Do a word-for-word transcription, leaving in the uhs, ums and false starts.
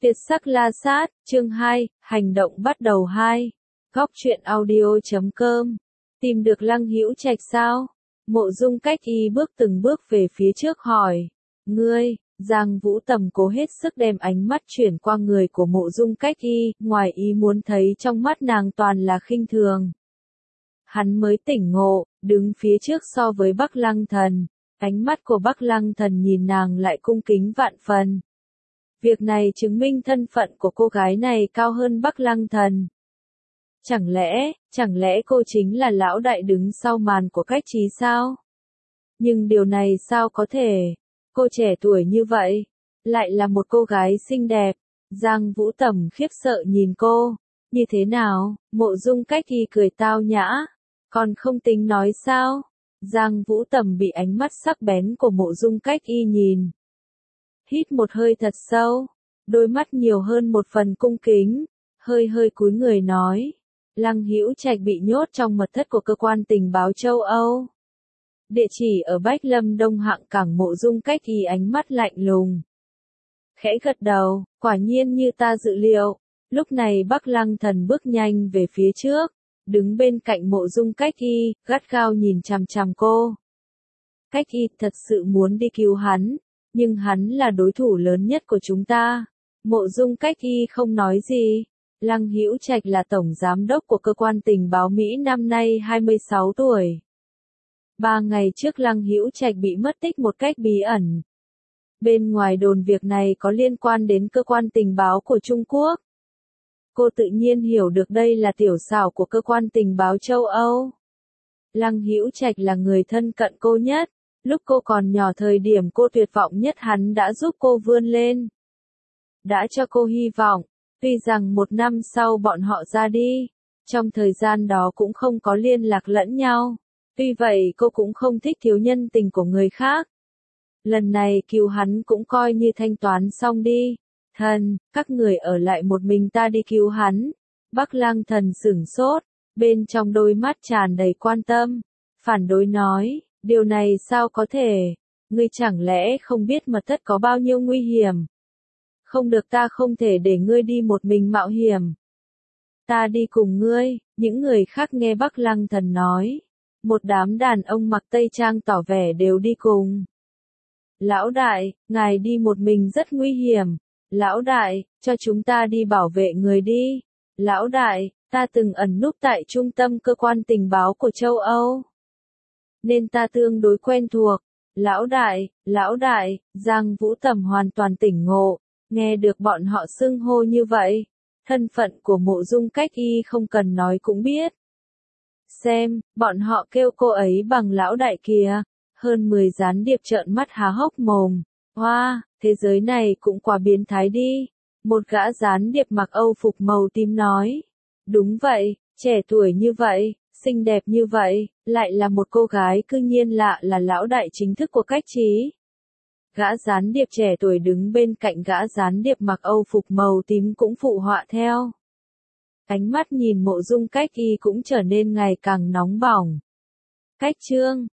Tuyệt sắc la sát, chương hai, hành động bắt đầu hai. Góc truyện audio chấm com. Tìm được Lăng Hữu Trạch sao? Mộ Dung Cách Y bước từng bước về phía trước hỏi. Ngươi, Giang Vũ Tầm cố hết sức đem ánh mắt chuyển qua người của Mộ Dung Cách Y, ngoài ý muốn thấy trong mắt nàng toàn là khinh thường. Hắn mới tỉnh ngộ, đứng phía trước so với Bắc Lăng Thần. Ánh mắt của Bắc Lăng Thần nhìn nàng lại cung kính vạn phần. Việc này chứng minh thân phận của cô gái này cao hơn Bắc Lăng Thần. Chẳng lẽ, chẳng lẽ cô chính là lão đại đứng sau màn của Cách Trí sao? Nhưng điều này sao có thể? Cô trẻ tuổi như vậy, lại là một cô gái xinh đẹp. Giang Vũ Tầm khiếp sợ nhìn cô. Như thế nào? Mộ Dung Cách Y cười tao nhã. Còn không tính nói sao? Giang Vũ Tầm bị ánh mắt sắc bén của Mộ Dung Cách Y nhìn. Hít một hơi thật sâu, đôi mắt nhiều hơn một phần cung kính, hơi hơi cúi người nói. Lăng Hữu Trạch bị nhốt trong mật thất của cơ quan tình báo châu Âu. Địa chỉ ở Bách Lâm Đông Hạng Cảng. Mộ Dung Cách Y ánh mắt lạnh lùng. Khẽ gật đầu, quả nhiên như ta dự liệu. Lúc này Bắc Lăng Thần bước nhanh về phía trước, đứng bên cạnh Mộ Dung Cách Y, gắt gao nhìn chằm chằm cô. Cách Y thật sự muốn đi cứu hắn. Nhưng hắn là đối thủ lớn nhất của chúng ta. Mộ Dung Cách Y không nói gì. Lăng Hữu Trạch là tổng giám đốc của cơ quan tình báo Mỹ, năm nay hai mươi sáu tuổi. Ba ngày trước Lăng Hữu Trạch bị mất tích một cách bí ẩn. Bên ngoài đồn việc này có liên quan đến cơ quan tình báo của Trung Quốc. Cô tự nhiên hiểu được đây là tiểu xảo của cơ quan tình báo châu Âu. Lăng Hữu Trạch là người thân cận cô nhất. Lúc cô còn nhỏ, thời điểm cô tuyệt vọng nhất, hắn đã giúp cô vươn lên. Đã cho cô hy vọng, tuy rằng một năm sau bọn họ ra đi. Trong thời gian đó cũng không có liên lạc lẫn nhau. Tuy vậy cô cũng không thích thiếu nhân tình của người khác. Lần này cứu hắn cũng coi như thanh toán xong đi. Thần, các người ở lại một mình ta đi cứu hắn. Bắc Lăng Thần sửng sốt, bên trong đôi mắt tràn đầy quan tâm. Phản đối nói. Điều này sao có thể? Ngươi chẳng lẽ không biết mật thất có bao nhiêu nguy hiểm? Không được, ta không thể để ngươi đi một mình mạo hiểm. Ta đi cùng ngươi. Những người khác nghe Bắc Lăng Thần nói. Một đám đàn ông mặc tây trang tỏ vẻ đều đi cùng. Lão đại, ngài đi một mình rất nguy hiểm. Lão đại, cho chúng ta đi bảo vệ người đi. Lão đại, ta từng ẩn núp tại trung tâm cơ quan tình báo của châu Âu. Nên ta tương đối quen thuộc. Lão đại, lão đại, Giang Vũ Tầm hoàn toàn tỉnh ngộ, nghe được bọn họ xưng hô như vậy. Thân phận của Mộ Dung Cách Y không cần nói cũng biết. Xem, bọn họ kêu cô ấy bằng lão đại kìa. Hơn mười gián điệp trợn mắt há hốc mồm. Hoa, wow, thế giới này cũng quá biến thái đi. Một gã gián điệp mặc Âu phục màu tím nói. Đúng vậy, trẻ tuổi như vậy. Xinh đẹp như vậy, lại là một cô gái cư nhiên lạ là lão đại chính thức của Cách Trí. Gã gián điệp trẻ tuổi đứng bên cạnh gã gián điệp mặc Âu phục màu tím cũng phụ họa theo. Ánh mắt nhìn Mộ Dung Cách Y cũng trở nên ngày càng nóng bỏng. Cách Trương,